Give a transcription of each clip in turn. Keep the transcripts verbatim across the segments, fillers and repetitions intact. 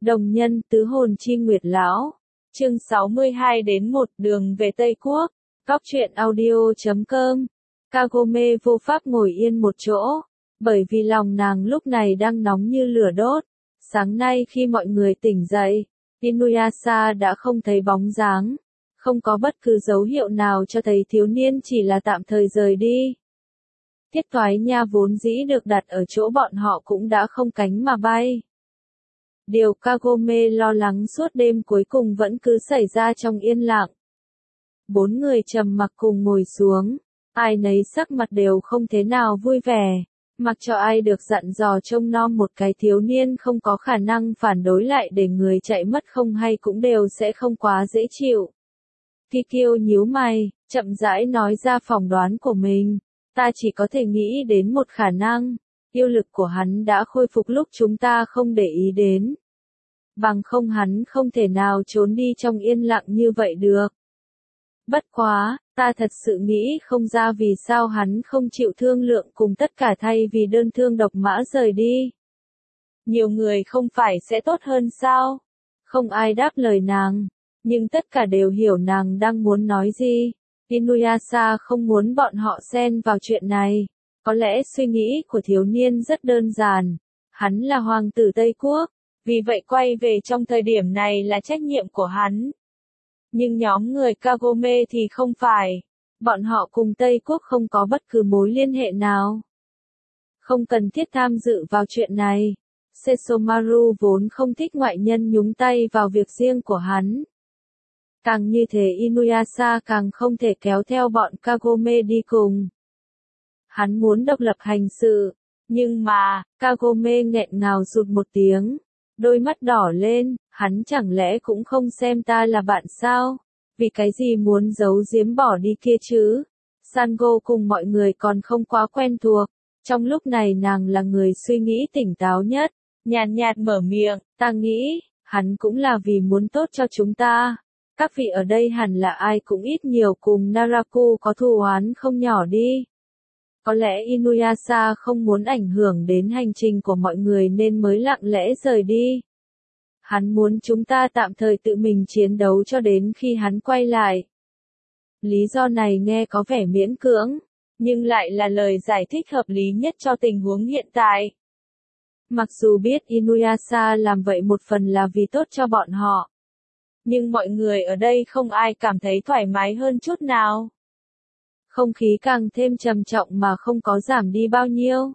Đồng nhân tứ hồn chi nguyệt lão. Chương sáu mươi hai đến một đường về Tây Quốc. Cóc truyện audio chấm com. Kagome vô pháp ngồi yên một chỗ, bởi vì lòng nàng lúc này đang nóng như lửa đốt. Sáng nay khi mọi người tỉnh dậy, Inuyasha đã không thấy bóng dáng, không có bất cứ dấu hiệu nào cho thấy thiếu niên chỉ là tạm thời rời đi. Thiết Toái Nha vốn dĩ được đặt ở chỗ bọn họ cũng đã không cánh mà bay. Điều Kagome lo lắng suốt đêm cuối cùng vẫn cứ xảy ra trong yên lặng. Bốn người trầm mặc cùng ngồi xuống, ai nấy sắc mặt đều không thế nào vui vẻ, mặc cho ai được dặn dò trông nom một cái thiếu niên không có khả năng phản đối lại để người chạy mất không hay cũng đều sẽ không quá dễ chịu. Kikyo nhíu mày, chậm rãi nói ra phỏng đoán của mình, ta chỉ có thể nghĩ đến một khả năng, yêu lực của hắn đã khôi phục lúc chúng ta không để ý đến. Bằng không hắn không thể nào trốn đi trong yên lặng như vậy được. Bất quá, ta thật sự nghĩ không ra vì sao hắn không chịu thương lượng cùng tất cả thay vì đơn thương độc mã rời đi. Nhiều người không phải sẽ tốt hơn sao? Không ai đáp lời nàng, nhưng tất cả đều hiểu nàng đang muốn nói gì. Inuyasha không muốn bọn họ xen vào chuyện này. Có lẽ suy nghĩ của thiếu niên rất đơn giản. Hắn là hoàng tử Tây Quốc, vì vậy quay về trong thời điểm này là trách nhiệm của hắn. Nhưng nhóm người Kagome thì không phải. Bọn họ cùng Tây Quốc không có bất cứ mối liên hệ nào. Không cần thiết tham dự vào chuyện này. Sesomaru vốn không thích ngoại nhân nhúng tay vào việc riêng của hắn. Càng như thế Inuyasha càng không thể kéo theo bọn Kagome đi cùng. Hắn muốn độc lập hành sự, nhưng mà, Kagome nghẹn ngào rụt một tiếng, đôi mắt đỏ lên, hắn chẳng lẽ cũng không xem ta là bạn sao? Vì cái gì muốn giấu giếm bỏ đi kia chứ? Sango cùng mọi người còn không quá quen thuộc, trong lúc này nàng là người suy nghĩ tỉnh táo nhất, nhàn nhạt mở miệng, ta nghĩ, hắn cũng là vì muốn tốt cho chúng ta. Các vị ở đây hẳn là ai cũng ít nhiều cùng Naraku có thù oán không nhỏ đi. Có lẽ Inuyasha không muốn ảnh hưởng đến hành trình của mọi người nên mới lặng lẽ rời đi. Hắn muốn chúng ta tạm thời tự mình chiến đấu cho đến khi hắn quay lại. Lý do này nghe có vẻ miễn cưỡng, nhưng lại là lời giải thích hợp lý nhất cho tình huống hiện tại. Mặc dù biết Inuyasha làm vậy một phần là vì tốt cho bọn họ, nhưng mọi người ở đây không ai cảm thấy thoải mái hơn chút nào. Không khí càng thêm trầm trọng mà không có giảm đi bao nhiêu.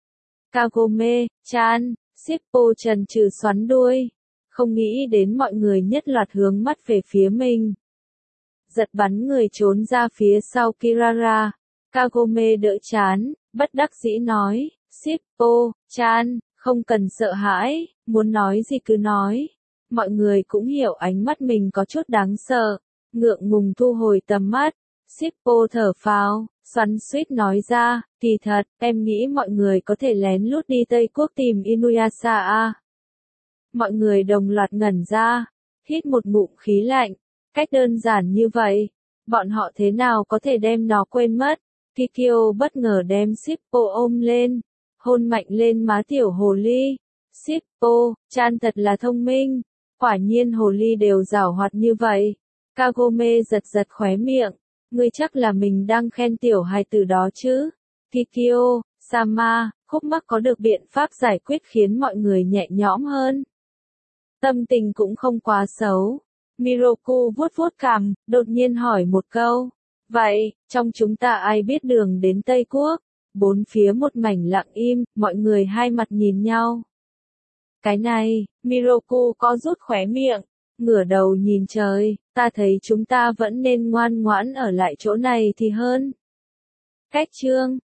Kagome, chan, Shippo trần trừ xoắn đuôi, không nghĩ đến mọi người nhất loạt hướng mắt về phía mình. Giật bắn người trốn ra phía sau Kirara, Kagome đỡ chán, bất đắc dĩ nói, Shippo, chan, không cần sợ hãi, muốn nói gì cứ nói. Mọi người cũng hiểu ánh mắt mình có chút đáng sợ, ngượng ngùng thu hồi tầm mắt. Shippo thở phào, xoắn xuýt nói ra, kỳ thật, em nghĩ mọi người có thể lén lút đi Tây Quốc tìm Inuyasha à. Mọi người đồng loạt ngẩn ra, hít một ngụm khí lạnh, cách đơn giản như vậy, bọn họ thế nào có thể đem nó quên mất. Kikyo bất ngờ đem Shippo ôm lên, hôn mạnh lên má tiểu hồ ly. Shippo, chan thật là thông minh, quả nhiên hồ ly đều giảo hoạt như vậy. Kagome giật giật khóe miệng. Ngươi chắc là mình đang khen tiểu hài tử đó chứ? Kikyo, Sama, khúc mắc có được biện pháp giải quyết khiến mọi người nhẹ nhõm hơn. Tâm tình cũng không quá xấu. Miroku vuốt vuốt cằm, đột nhiên hỏi một câu. Vậy, trong chúng ta ai biết đường đến Tây Quốc? Bốn phía một mảnh lặng im, mọi người hai mặt nhìn nhau. Cái này, Miroku có rút khóe miệng. Ngửa đầu nhìn trời, ta thấy chúng ta vẫn nên ngoan ngoãn ở lại chỗ này thì hơn. Cách chương